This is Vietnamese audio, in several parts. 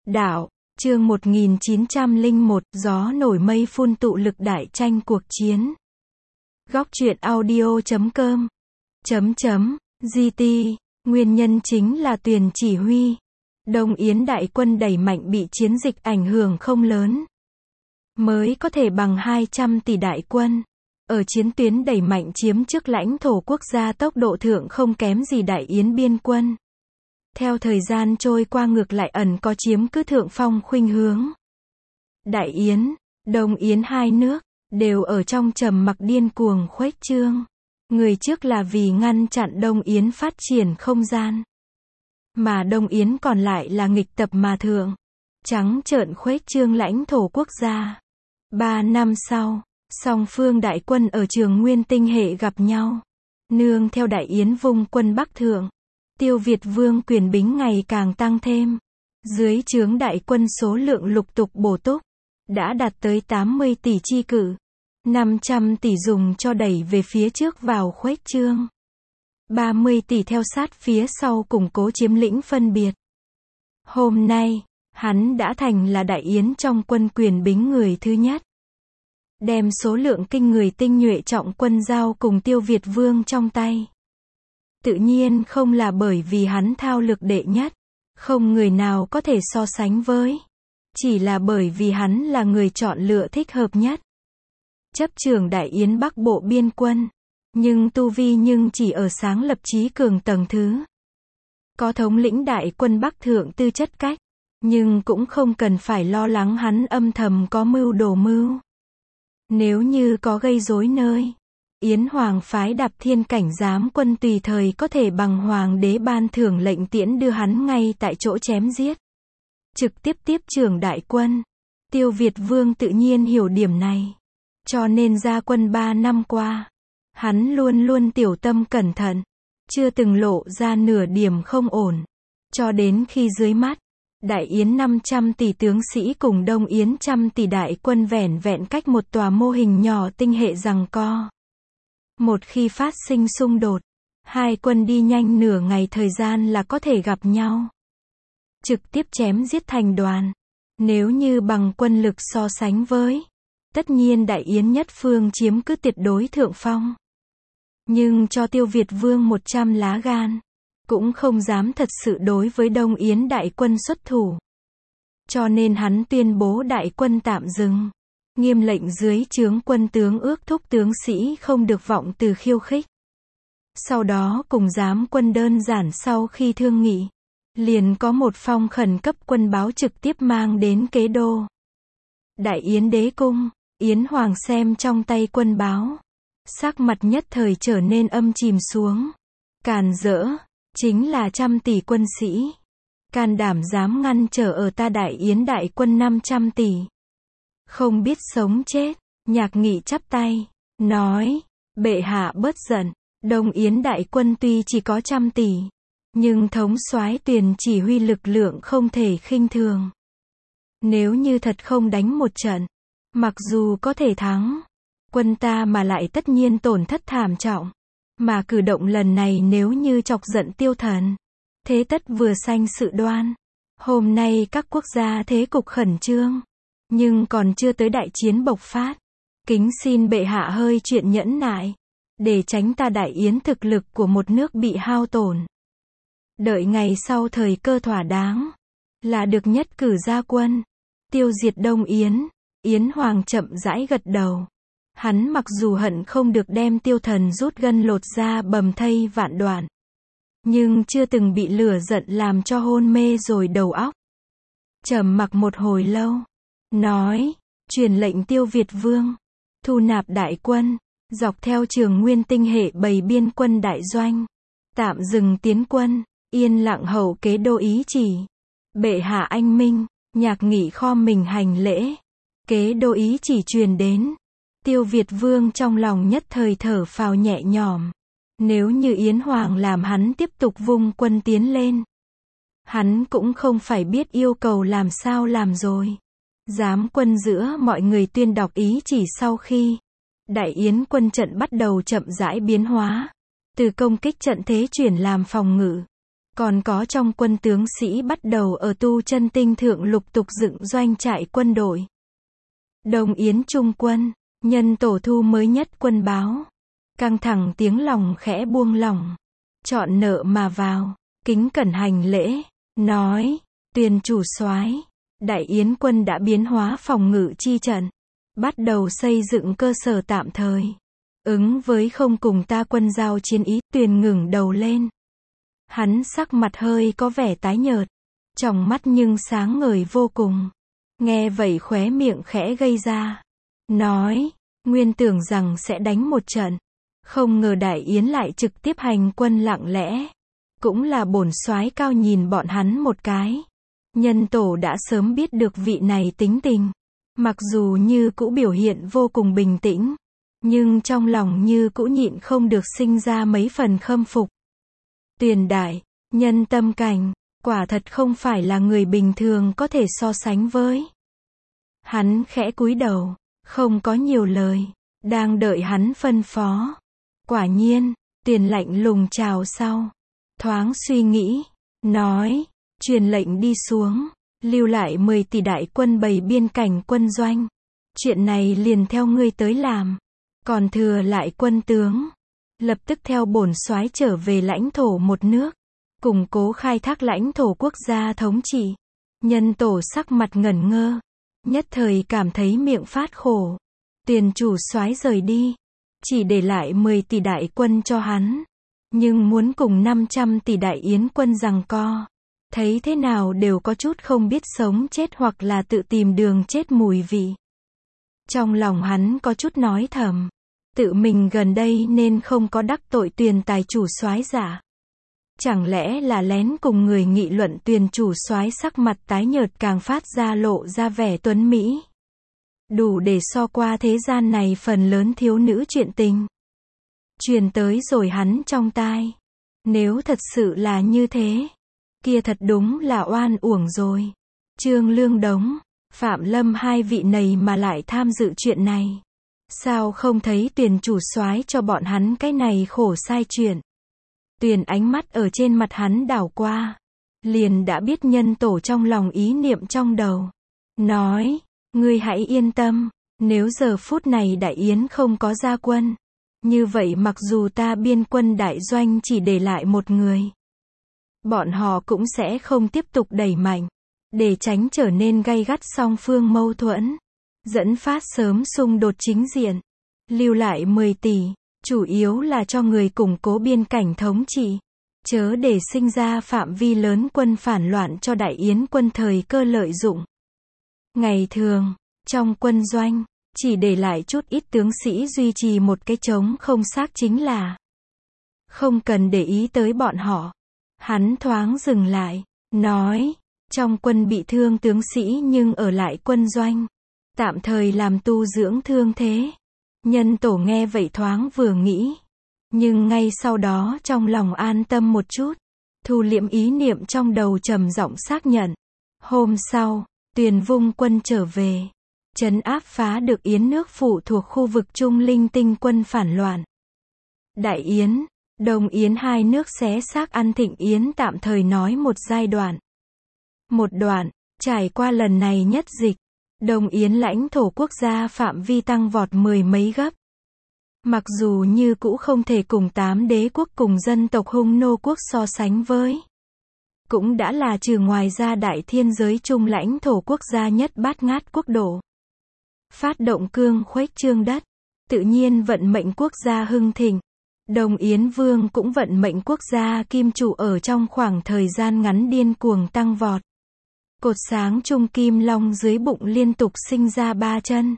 Đạo, chương 1901, gió nổi mây phun tụ lực đại tranh cuộc chiến. Góc truyện audio.com GT, nguyên nhân chính là Tuyền chỉ huy. Đông Yến đại quân đẩy mạnh bị chiến dịch ảnh hưởng không lớn. Mới có thể bằng 200 tỷ đại quân. Ở chiến tuyến đẩy mạnh chiếm trước lãnh thổ quốc gia tốc độ thượng không kém gì Đại Yến biên quân. Theo thời gian trôi qua ngược lại ẩn có chiếm cứ thượng phong khuynh hướng. Đại Yến, Đông Yến hai nước, đều ở trong trầm mặc điên cuồng khuếch trương. Người trước là vì ngăn chặn Đông Yến phát triển không gian. Mà Đông Yến còn lại là nghịch tập mà thượng. Trắng trợn khuếch trương lãnh thổ quốc gia. 3 năm sau, song phương đại quân ở Trường Nguyên Tinh hệ gặp nhau. Nương theo Đại Yến vung quân Bắc thượng. Tiêu Việt Vương quyền bính ngày càng tăng thêm. Dưới trướng đại quân số lượng lục tục bổ túc. Đã đạt tới 80 tỷ chi cử. 500 tỷ dùng cho đẩy về phía trước vào khuếch trương. 30 tỷ theo sát phía sau củng cố chiếm lĩnh phân biệt. Hôm nay, hắn đã thành là Đại Yến trong quân quyền bính người thứ nhất. Đem số lượng kinh người tinh nhuệ trọng quân giao cùng Tiêu Việt Vương trong tay. Tự nhiên không là bởi vì hắn thao lược đệ nhất, không người nào có thể so sánh với. Chỉ là bởi vì hắn là người chọn lựa thích hợp nhất. Chấp trưởng Đại Yến Bắc Bộ biên quân, nhưng tu vi chỉ ở sáng lập trí cường tầng thứ. Có thống lĩnh đại quân Bắc thượng tư chất cách, nhưng cũng không cần phải lo lắng hắn âm thầm có mưu đồ mưu. Nếu như có gây rối nơi, Yến Hoàng phái Đạp Thiên cảnh giám quân tùy thời có thể bằng hoàng đế ban thưởng lệnh tiễn đưa hắn ngay tại chỗ chém giết. Trực tiếp tiếp trưởng đại quân. Tiêu Việt Vương tự nhiên hiểu điểm này. Cho nên ra quân 3 năm qua, hắn luôn luôn tiểu tâm cẩn thận, chưa từng lộ ra nửa điểm không ổn. Cho đến khi dưới mắt, Đại Yến 500 tỷ tướng sĩ cùng Đông Yến 100 tỷ đại quân vẻn vẹn cách một tòa mô hình nhỏ tinh hệ giằng co. Một khi phát sinh xung đột, hai quân đi nhanh nửa ngày thời gian là có thể gặp nhau. Trực tiếp chém giết thành đoàn. Nếu như bằng quân lực so sánh với, tất nhiên Đại Yến nhất phương chiếm cứ tuyệt đối thượng phong. Nhưng cho Tiêu Việt Vương 100 lá gan, cũng không dám thật sự đối với Đông Yến đại quân xuất thủ. Cho nên hắn tuyên bố đại quân tạm dừng. Nghiêm lệnh dưới trướng quân tướng ước thúc tướng sĩ không được vọng từ khiêu khích. Sau đó cùng giám quân đơn giản sau khi thương nghị, liền có một phong khẩn cấp quân báo trực tiếp mang đến Kế Đô. Đại Yến đế cung, Yến Hoàng xem trong tay quân báo. Sắc mặt nhất thời trở nên âm chìm xuống. Càn rỡ, chính là 100 tỷ quân sĩ. Can đảm dám ngăn trở ở ta Đại Yến đại quân 500 tỷ. Không biết sống chết, Nhạc Nghị chắp tay, nói, bệ hạ bớt giận, Đông Yến đại quân tuy chỉ có 100 tỷ, nhưng thống soái Tuyền chỉ huy lực lượng không thể khinh thường. Nếu như thật không đánh một trận, mặc dù có thể thắng, quân ta mà lại tất nhiên tổn thất thảm trọng. Mà cử động lần này nếu như chọc giận Tiêu Thần, thế tất vừa sanh sự đoan. Hôm nay các quốc gia thế cục khẩn trương, nhưng còn chưa tới đại chiến bộc phát. Kính xin bệ hạ hơi chuyện nhẫn nại, để tránh ta Đại Yến thực lực của một nước bị hao tổn. Đợi ngày sau thời cơ thỏa đáng, là được nhất cử ra quân, tiêu diệt Đông Yến. Yến Hoàng chậm rãi gật đầu. Hắn mặc dù hận không được đem Tiêu Thần rút gân lột da bầm thây vạn đoạn, nhưng chưa từng bị lửa giận làm cho hôn mê rồi đầu óc. Trầm mặc một hồi lâu, nói, truyền lệnh Tiêu Việt Vương, thu nạp đại quân, dọc theo Trường Nguyên Tinh hệ bày biên quân đại doanh, tạm dừng tiến quân, yên lặng hậu Kế Đô ý chỉ. Bệ hạ anh minh. Nhạc Nghị khom mình hành lễ. Kế Đô ý chỉ truyền đến. Tiêu Việt Vương trong lòng nhất thời thở phào nhẹ nhõm. Nếu như Yến Hoàng làm hắn tiếp tục vung quân tiến lên, hắn cũng không phải biết yêu cầu làm sao làm rồi. Giám quân giữa mọi người tuyên đọc ý chỉ sau khi Đại Yến quân trận bắt đầu chậm rãi biến hóa, từ công kích trận thế chuyển làm phòng ngự. Còn có trong quân tướng sĩ bắt đầu ở Tu Chân Tinh thượng lục tục dựng doanh trại quân đội. Đông Yến trung quân, nhân tổ thu mới nhất quân báo. Căng thẳng tiếng lòng khẽ buông lỏng. Chọn nợ mà vào, kính cẩn hành lễ, nói, Tuyền chủ soái, Đại Yến quân đã biến hóa phòng ngự chi trận, bắt đầu xây dựng cơ sở tạm thời. Ứng với không cùng ta quân giao chiến ý, Tuyền ngẩng đầu lên. Hắn sắc mặt hơi có vẻ tái nhợt, tròng mắt nhưng sáng ngời vô cùng. Nghe vậy khóe miệng khẽ gây ra, nói, nguyên tưởng rằng sẽ đánh một trận, không ngờ Đại Yến lại trực tiếp hành quân lặng lẽ. Cũng là bổn soái cao nhìn bọn hắn một cái. Nhân tổ đã sớm biết được vị này tính tình. Mặc dù như cũ biểu hiện vô cùng bình tĩnh, nhưng trong lòng như cũ nhịn không được sinh ra mấy phần khâm phục. Tuyền đại, nhân tâm cảnh, quả thật không phải là người bình thường có thể so sánh với. Hắn khẽ cúi đầu, không có nhiều lời, đang đợi hắn phân phó. Quả nhiên, Tuyền lạnh lùng chào sau. Thoáng suy nghĩ, nói, truyền lệnh đi xuống, lưu lại 10 tỷ đại quân bày biên cảnh quân doanh. Chuyện này liền theo ngươi tới làm. Còn thừa lại quân tướng, lập tức theo bổn soái trở về lãnh thổ một nước, củng cố khai thác lãnh thổ quốc gia thống trị. Nhân tổ sắc mặt ngẩn ngơ, nhất thời cảm thấy miệng phát khổ. Tuyền chủ soái rời đi, chỉ để lại 10 tỷ đại quân cho hắn. Nhưng muốn cùng 500 tỷ Đại Yến quân giằng co, thấy thế nào đều có chút không biết sống chết hoặc là tự tìm đường chết mùi vị. Trong lòng hắn có chút nói thầm, tự mình gần đây nên không có đắc tội Tuyền tài chủ soái giả. Chẳng lẽ là lén cùng người nghị luận Tuyền chủ soái sắc mặt tái nhợt càng phát ra lộ ra vẻ tuấn mỹ. Đủ để so qua thế gian này phần lớn thiếu nữ chuyện tình. Truyền tới rồi hắn trong tai. Nếu thật sự là như thế, kia thật đúng là oan uổng rồi. Trương Lương Đống, Phạm Lâm hai vị này mà lại tham dự chuyện này. Sao không thấy Tuyền chủ soái cho bọn hắn cái này khổ sai chuyện. Tuyền ánh mắt ở trên mặt hắn đảo qua, liền đã biết nhân tổ trong lòng ý niệm trong đầu. Nói, ngươi hãy yên tâm, nếu giờ phút này Đại Yến không có ra quân, như vậy mặc dù ta biên quân đại doanh chỉ để lại một người, bọn họ cũng sẽ không tiếp tục đẩy mạnh, để tránh trở nên gay gắt song phương mâu thuẫn, dẫn phát sớm xung đột chính diện. Lưu lại 10 tỷ, chủ yếu là cho người củng cố biên cảnh thống trị, chớ để sinh ra phạm vi lớn quân phản loạn cho Đại Yến quân thời cơ lợi dụng. Ngày thường, trong quân doanh, chỉ để lại chút ít tướng sĩ duy trì một cái trống không xác chính là. Không cần để ý tới bọn họ. Hắn thoáng dừng lại, nói, trong quân bị thương tướng sĩ nhưng ở lại quân doanh, tạm thời làm tu dưỡng thương thế. Nhân tổ nghe vậy thoáng vừa nghĩ, nhưng ngay sau đó trong lòng an tâm một chút, thu liễm ý niệm trong đầu trầm giọng xác nhận. Hôm sau, Tuyền vung quân trở về, trấn áp phá được Yến nước phụ thuộc khu vực Trung Linh Tinh quân phản loạn. Đại Yến, Đông Yến hai nước xé xác ăn Thịnh Yến tạm thời nói một giai đoạn. Một đoạn, trải qua lần này nhất dịch, Đông Yến lãnh thổ quốc gia phạm vi tăng vọt 10 mấy gấp. Mặc dù như cũ không thể cùng 8 đế quốc cùng dân tộc Hung nô quốc so sánh với. Cũng đã là trừ ngoài ra đại thiên giới trung lãnh thổ quốc gia nhất bát ngát quốc độ. Phát động cương khuếch trương đất, tự nhiên vận mệnh quốc gia hưng thịnh. Đông Yến Vương cũng vận mệnh quốc gia kim chủ ở trong khoảng thời gian ngắn điên cuồng tăng vọt. Cột sáng trung kim long dưới bụng liên tục sinh ra 3 chân.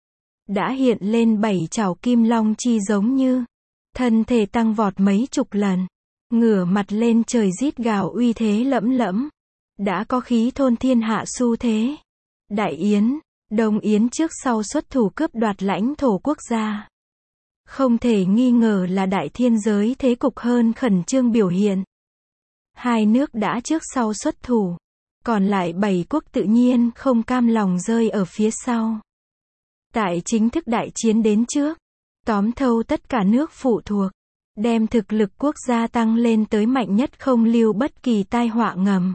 Đã hiện lên 7 chảo kim long chi giống như. Thân thể tăng vọt mấy chục lần. Ngửa mặt lên trời rít gào uy thế lẫm lẫm. Đã có khí thôn thiên hạ xu thế. Đại Yến, Đông Yến trước sau xuất thủ cướp đoạt lãnh thổ quốc gia. Không thể nghi ngờ là đại thiên giới thế cục hơn khẩn trương biểu hiện. Hai nước đã trước sau xuất thủ. Còn lại 7 quốc tự nhiên không cam lòng rơi ở phía sau. Tại chính thức đại chiến đến trước, tóm thâu tất cả nước phụ thuộc. đem thực lực quốc gia tăng lên tới mạnh nhất không lưu bất kỳ tai họa ngầm.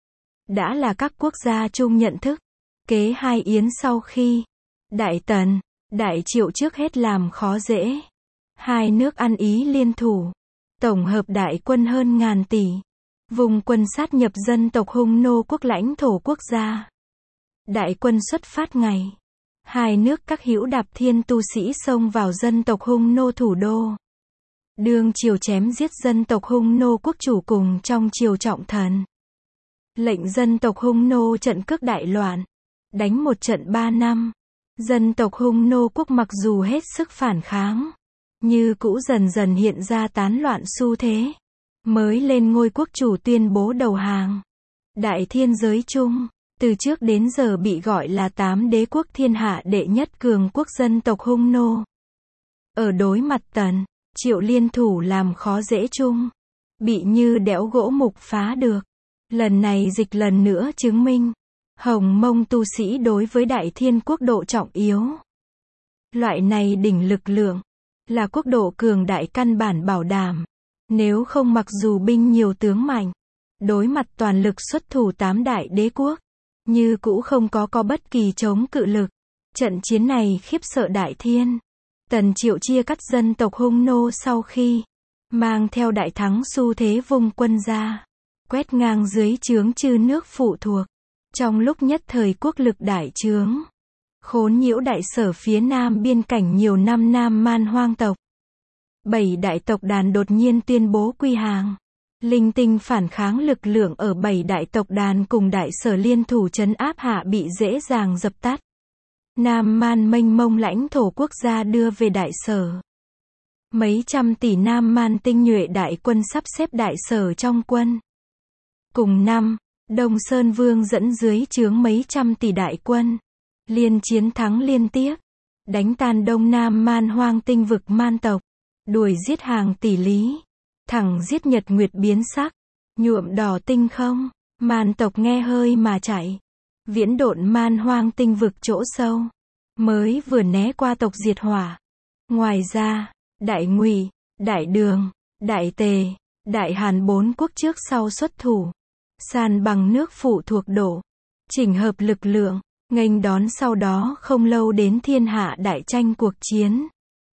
Đã là các quốc gia chung nhận thức. Kế hai yến sau khi Đại Tần, Đại Triệu trước hết làm khó dễ. Hai nước ăn ý liên thủ. Tổng hợp đại quân hơn ngàn tỷ. Vùng quân sát nhập dân tộc Hung nô quốc lãnh thổ quốc gia. Đại quân xuất phát ngày. Hai nước các hữu đạp thiên tu sĩ xông vào dân tộc Hung nô thủ đô. Đương triều chém giết dân tộc Hung nô quốc chủ cùng trong triều trọng thần. Lệnh dân tộc Hung nô trận cước đại loạn. Đánh một trận 3 năm. Dân tộc Hung nô quốc mặc dù hết sức phản kháng, như cũ dần dần hiện ra tán loạn xu thế. Mới lên ngôi quốc chủ tuyên bố đầu hàng. Đại thiên giới chung, từ trước đến giờ bị gọi là 8 đế quốc thiên hạ đệ nhất cường quốc dân tộc Hung nô. Ở đối mặt Tần, Triệu liên thủ làm khó dễ chung. Bị như đẽo gỗ mục phá được. Lần này dịch lần nữa chứng minh. Hồng Mông tu sĩ đối với Đại Thiên quốc độ trọng yếu. Loại này đỉnh lực lượng, là quốc độ cường đại căn bản bảo đảm. Nếu không mặc dù binh nhiều tướng mạnh, đối mặt toàn lực xuất thủ 8 đại đế quốc, như cũ không có bất kỳ chống cự lực. Trận chiến này khiếp sợ Đại Thiên. Tần Triệu chia cắt dân tộc Hung nô sau khi mang theo đại thắng xu thế vùng quân ra, quét ngang dưới trướng chư nước phụ thuộc. Trong lúc nhất thời quốc lực đại trướng, khốn nhiễu đại sở phía nam biên cảnh nhiều năm Nam Man hoang tộc. 7 đại tộc đàn đột nhiên tuyên bố quy hàng. Linh tinh phản kháng lực lượng ở 7 đại tộc đàn cùng đại sở liên thủ trấn áp hạ bị dễ dàng dập tắt. Nam Man mênh mông lãnh thổ quốc gia đưa về đại sở. Mấy trăm tỷ Nam Man tinh nhuệ đại quân sắp xếp đại sở trong quân. Cùng năm, Đông Sơn Vương dẫn dưới trướng mấy trăm tỷ đại quân, liên chiến thắng liên tiếp, đánh tan Đông Nam Man hoang tinh vực man tộc, đuổi giết hàng tỷ lý, thẳng giết nhật nguyệt biến sắc, nhuộm đỏ tinh không, man tộc nghe hơi mà chạy, viễn độn man hoang tinh vực chỗ sâu, mới vừa né qua tộc diệt hỏa. Ngoài ra, Đại Ngụy, Đại Đường, Đại Tề, Đại Hàn 4 quốc trước sau xuất thủ. San bằng nước phụ thuộc đổ, chỉnh hợp lực lượng, nghênh đón sau đó không lâu đến thiên hạ đại tranh cuộc chiến.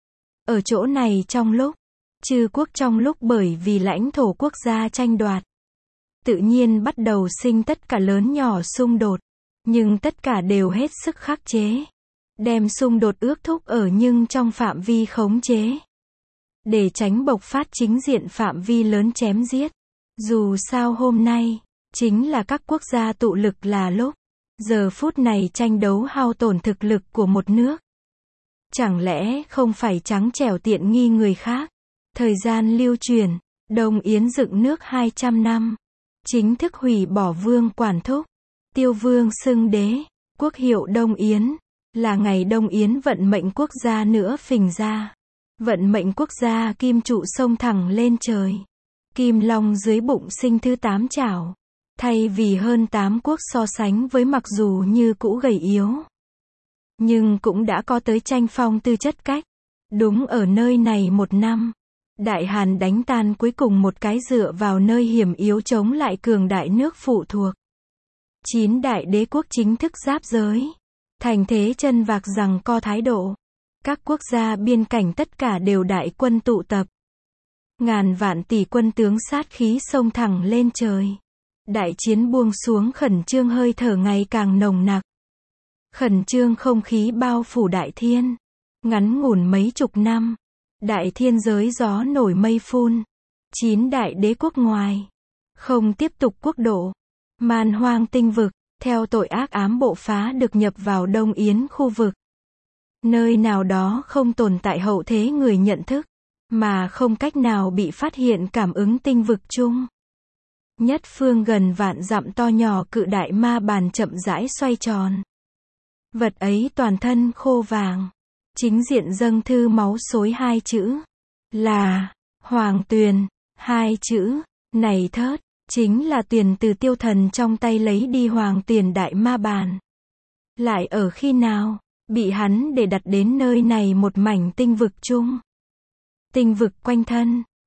Ở chỗ này trong lúc, chư quốc trong lúc bởi vì lãnh thổ quốc gia tranh đoạt, tự nhiên bắt đầu sinh tất cả lớn nhỏ xung đột, nhưng tất cả đều hết sức khắc chế. Đem xung đột ước thúc ở nhưng trong phạm vi khống chế. Để tránh bộc phát chính diện phạm vi lớn chém giết. Dù sao hôm nay, chính là các quốc gia tụ lực là lúc. Giờ phút này tranh đấu hao tổn thực lực của một nước. Chẳng lẽ không phải trắng trẻo tiện nghi người khác? Thời gian lưu truyền, Đông Yến dựng nước 200 năm. Chính thức hủy bỏ vương quản thúc. Tiêu vương xưng đế, quốc hiệu Đông Yến. Là ngày Đông Yến vận mệnh quốc gia nữa phình ra. Vận mệnh quốc gia kim trụ sông thẳng lên trời. Kim long dưới bụng sinh thứ 8 chảo. Thay vì hơn 8 quốc so sánh với mặc dù như cũ gầy yếu. Nhưng cũng đã có tới tranh phong tư chất cách. Đúng ở nơi này một năm. Đại Hàn đánh tan cuối cùng một cái dựa vào nơi hiểm yếu chống lại cường đại nước phụ thuộc. 9 đại đế quốc chính thức giáp giới. Thành thế chân vạc rằng co thái độ. Các quốc gia biên cảnh tất cả đều đại quân tụ tập. Ngàn vạn tỷ quân tướng sát khí xông thẳng lên trời. Đại chiến buông xuống khẩn trương hơi thở ngày càng nồng nặc. Khẩn trương không khí bao phủ đại thiên. Ngắn ngủn mấy chục năm. Đại thiên giới gió nổi mây phun. 9 đại đế quốc ngoài. Không tiếp tục quốc độ. Man hoang tinh vực. Theo tội ác ám bộ phá được nhập vào Đông Yến khu vực. Nơi nào đó không tồn tại hậu thế người nhận thức. Mà không cách nào bị phát hiện cảm ứng tinh vực chung. Nhất phương gần vạn dặm to nhỏ cự đại ma bàn chậm rãi xoay tròn. Vật ấy toàn thân khô vàng. Chính diện dâng thư máu xối 2 chữ. Là, Hoàng Tuyền, 2 chữ, này thớt. Chính là tiền từ tiêu thần trong tay lấy đi hoàng tiền đại ma bàn. Lại ở khi nào, bị hắn để đặt đến nơi này một mảnh tinh vực chung. Tinh vực quanh thân,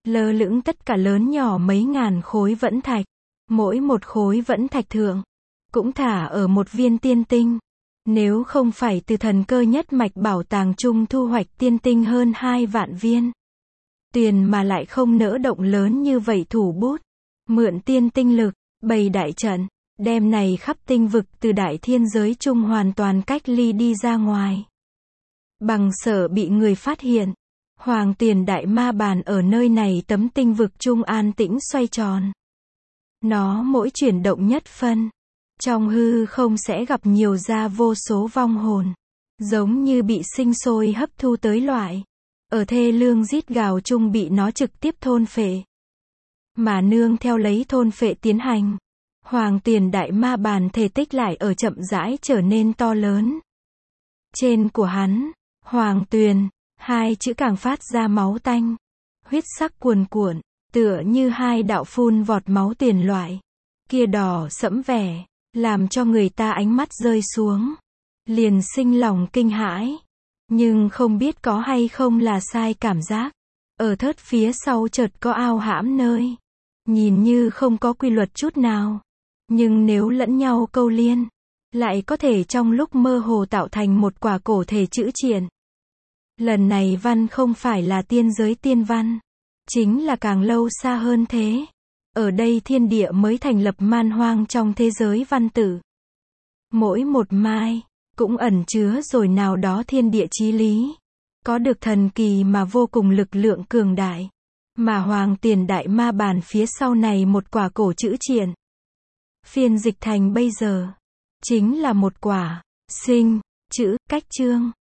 lơ lửng tất cả lớn nhỏ mấy ngàn khối vẫn thạch. Mỗi một khối vẫn thạch thượng, cũng thả ở một viên tiên tinh. Nếu không phải từ thần cơ nhất mạch bảo tàng chung thu hoạch tiên tinh hơn 2 vạn viên. Tuyền mà lại không nỡ động lớn như vậy thủ bút. Mượn tiên tinh lực, bày đại trận, đem này khắp tinh vực từ đại thiên giới chung hoàn toàn cách ly đi ra ngoài. Bằng sợ bị người phát hiện, Hoàng Tiền Đại Ma Bàn ở nơi này tấm tinh vực chung an tĩnh xoay tròn. Nó mỗi chuyển động nhất phân, trong hư không sẽ gặp nhiều ra vô số vong hồn, giống như bị sinh sôi hấp thu tới loại, ở thê lương rít gào chung bị nó trực tiếp thôn phệ. Mà nương theo lấy thôn phệ tiến hành, Hoàng Tiền Đại Ma Bàn thể tích lại ở chậm rãi trở nên to lớn. Trên của hắn, Hoàng Tuyền, hai chữ càng phát ra máu tanh, huyết sắc cuồn cuộn, tựa như hai đạo phun vọt máu tiền loại. Kia đỏ sẫm vẻ, làm cho người ta ánh mắt rơi xuống, liền sinh lòng kinh hãi. Nhưng không biết có hay không là sai cảm giác. Ở thớt phía sau chợt có ao hãm nơi, nhìn như không có quy luật chút nào, nhưng nếu lẫn nhau câu liên, lại có thể trong lúc mơ hồ tạo thành một quả cổ thể chữ triện. Lần này văn không phải là tiên giới tiên văn, chính là càng lâu xa hơn thế. Ở đây thiên địa mới thành lập man hoang trong thế giới văn tử. Mỗi một mai, cũng ẩn chứa rồi nào đó thiên địa chí lý. Có được thần kỳ mà vô cùng lực lượng cường đại. Mà Hoàng Tiền Đại Ma Bàn phía sau này một quả cổ chữ triện. Phiên dịch thành bây giờ, chính là một quả, sinh, chữ, cách chương.